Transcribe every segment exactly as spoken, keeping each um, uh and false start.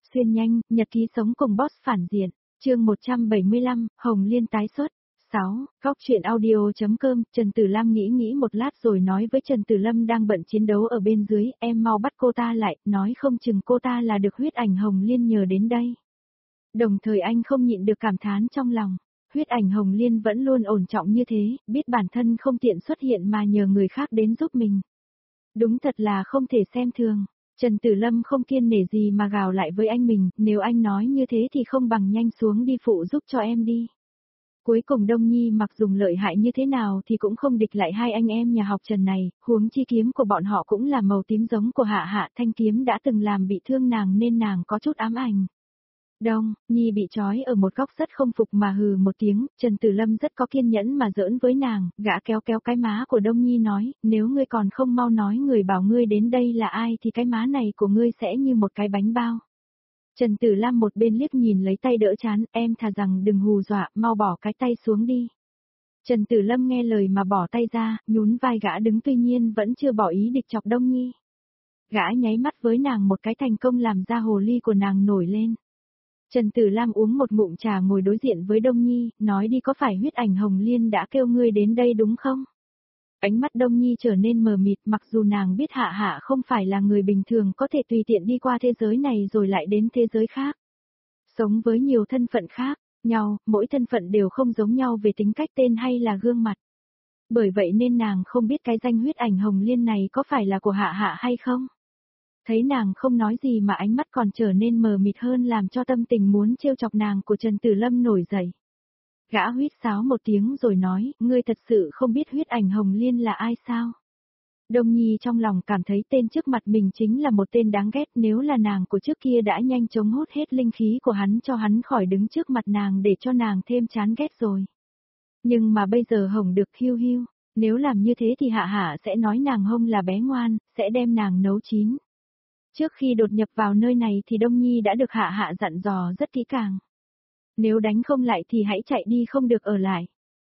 Xuyên nhanh, nhật ký sống cùng boss phản diện. Chương một trăm bảy mươi lăm, Hồng Liên tái xuất. sáu. Góc truyện audio.com. Trần Tử Lam nghĩ nghĩ một lát rồi nói với Trần Tử Lâm đang bận chiến đấu ở bên dưới, em mau bắt cô ta lại, nói không chừng cô ta là được huyết ảnh Hồng Liên nhờ đến đây. Đồng thời anh không nhịn được cảm thán trong lòng, huyết ảnh Hồng Liên vẫn luôn ổn trọng như thế, biết bản thân không tiện xuất hiện mà nhờ người khác đến giúp mình. Đúng thật là không thể xem thường. Trần Tử Lâm không kiêng nể gì mà gào lại với anh mình, nếu anh nói như thế thì không bằng nhanh xuống đi phụ giúp cho em đi. Cuối cùng Đông Nhi mặc dùng lợi hại như thế nào thì cũng không địch lại hai anh em nhà học Trần này, huống chi kiếm của bọn họ cũng là màu tím giống của Hạ Hạ, thanh kiếm đã từng làm bị thương nàng nên nàng có chút ám ảnh. Đông, Nhi bị trói ở một góc rất không phục mà hừ một tiếng, Trần Tử Lâm rất có kiên nhẫn mà giỡn với nàng, gã kéo kéo cái má của Đông Nhi nói, nếu ngươi còn không mau nói người bảo ngươi đến đây là ai thì cái má này của ngươi sẽ như một cái bánh bao. Trần Tử Lam một bên liếc nhìn lấy tay đỡ chán, em thà rằng đừng hù dọa, mau bỏ cái tay xuống đi. Trần Tử Lâm nghe lời mà bỏ tay ra, nhún vai gã đứng tuy nhiên vẫn chưa bỏ ý địch chọc Đông Nhi. Gã nháy mắt với nàng một cái thành công làm ra hồ ly của nàng nổi lên. Trần Tử Lam uống một ngụm trà ngồi đối diện với Đông Nhi, nói đi có phải huyết ảnh Hồng Liên đã kêu ngươi đến đây đúng không? Ánh mắt Đông Nhi trở nên mờ mịt mặc dù nàng biết Hạ Hạ không phải là người bình thường có thể tùy tiện đi qua thế giới này rồi lại đến thế giới khác. Sống với nhiều thân phận khác nhau, mỗi thân phận đều không giống nhau về tính cách tên hay là gương mặt. Bởi vậy nên nàng không biết cái danh huyết ảnh Hồng Liên này có phải là của Hạ Hạ hay không? Thấy nàng không nói gì mà ánh mắt còn trở nên mờ mịt hơn làm cho tâm tình muốn trêu chọc nàng của Trần Tử Lâm nổi dậy. Gã huýt sáo một tiếng rồi nói, ngươi thật sự không biết huyết ảnh Hồng Liên là ai sao? Đông Nhi trong lòng cảm thấy tên trước mặt mình chính là một tên đáng ghét, nếu là nàng của trước kia đã nhanh chóng hút hết linh khí của hắn cho hắn khỏi đứng trước mặt nàng để cho nàng thêm chán ghét rồi. Nhưng mà bây giờ Hồng được hiu hiu, nếu làm như thế thì Hạ Hạ sẽ nói nàng Hồng là bé ngoan, sẽ đem nàng nấu chín. Trước khi đột nhập vào nơi này thì Đông Nhi đã được Hạ Hạ dặn dò rất kỹ càng. Nếu đánh không lại thì hãy chạy đi không được ở lại.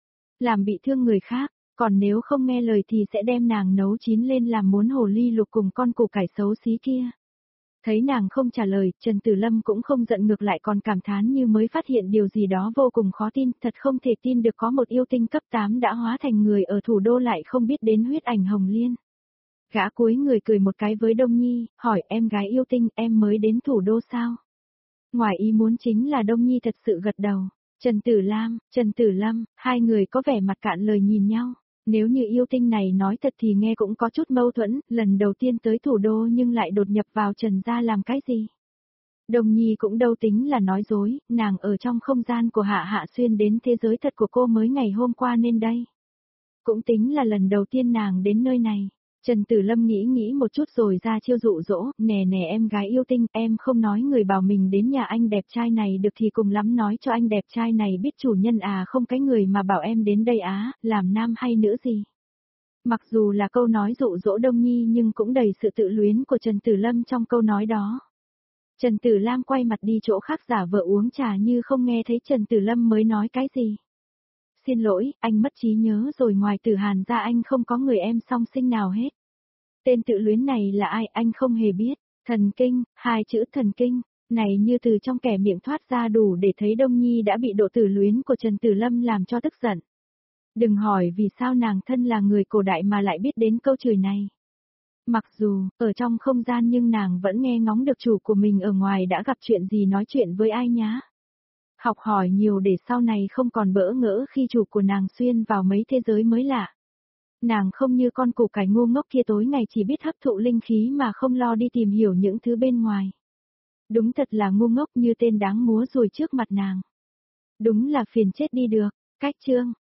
Làm bị thương người khác, còn nếu không nghe lời thì sẽ đem nàng nấu chín lên làm muốn hồ ly lục cùng con củ cải xấu xí kia. Thấy nàng không trả lời, Trần Tử Lâm cũng không giận ngược lại còn cảm thán như mới phát hiện điều gì đó vô cùng khó tin, thật không thể tin được có một yêu tinh cấp tám đã hóa thành người ở thủ đô lại không biết đến huyết ảnh Hồng Liên. Gã cúi người cười một cái với Đông Nhi, hỏi em gái yêu tinh em mới đến thủ đô sao? Ngoài ý muốn chính là Đông Nhi thật sự gật đầu. Trần Tử Lam, Trần Tử Lâm, hai người có vẻ mặt cạn lời nhìn nhau. Nếu như yêu tinh này nói thật thì nghe cũng có chút mâu thuẫn, lần đầu tiên tới thủ đô nhưng lại đột nhập vào Trần gia làm cái gì? Đông Nhi cũng đâu tính là nói dối, nàng ở trong không gian của Hạ Hạ xuyên đến thế giới thật của cô mới ngày hôm qua nên đây. Cũng tính là lần đầu tiên nàng đến nơi này. Trần Tử Lâm nghĩ nghĩ một chút rồi ra chiêu dụ dỗ, nè nè em gái yêu tinh, em không nói người bảo mình đến nhà anh đẹp trai này được thì cùng lắm nói cho anh đẹp trai này biết chủ nhân à không cái người mà bảo em đến đây á, làm nam hay nữ gì. Mặc dù là câu nói dụ dỗ Đông Nhi nhưng cũng đầy sự tự luyến của Trần Tử Lâm trong câu nói đó. Trần Tử Lam quay mặt đi chỗ khác giả vờ uống trà như không nghe thấy Trần Tử Lâm mới nói cái gì. Xin lỗi, anh mất trí nhớ rồi ngoài Tử Hàn ra anh không có người em song sinh nào hết. Tên tự luyến này là ai anh không hề biết, thần kinh, hai chữ thần kinh, này như từ trong kẻ miệng thoát ra đủ để thấy Đông Nhi đã bị độ tử luyến của Trần Tử Lâm làm cho tức giận. Đừng hỏi vì sao nàng thân là người cổ đại mà lại biết đến câu chửi này. Mặc dù, ở trong không gian nhưng nàng vẫn nghe ngóng được chủ của mình ở ngoài đã gặp chuyện gì nói chuyện với ai nhá. Học hỏi nhiều để sau này không còn bỡ ngỡ khi chủ của nàng xuyên vào mấy thế giới mới lạ. Nàng không như con củ cải ngu ngốc kia tối ngày chỉ biết hấp thụ linh khí mà không lo đi tìm hiểu những thứ bên ngoài. Đúng thật là ngu ngốc như tên đáng múa ruồi trước mặt nàng. Đúng là phiền chết đi được. Cách chương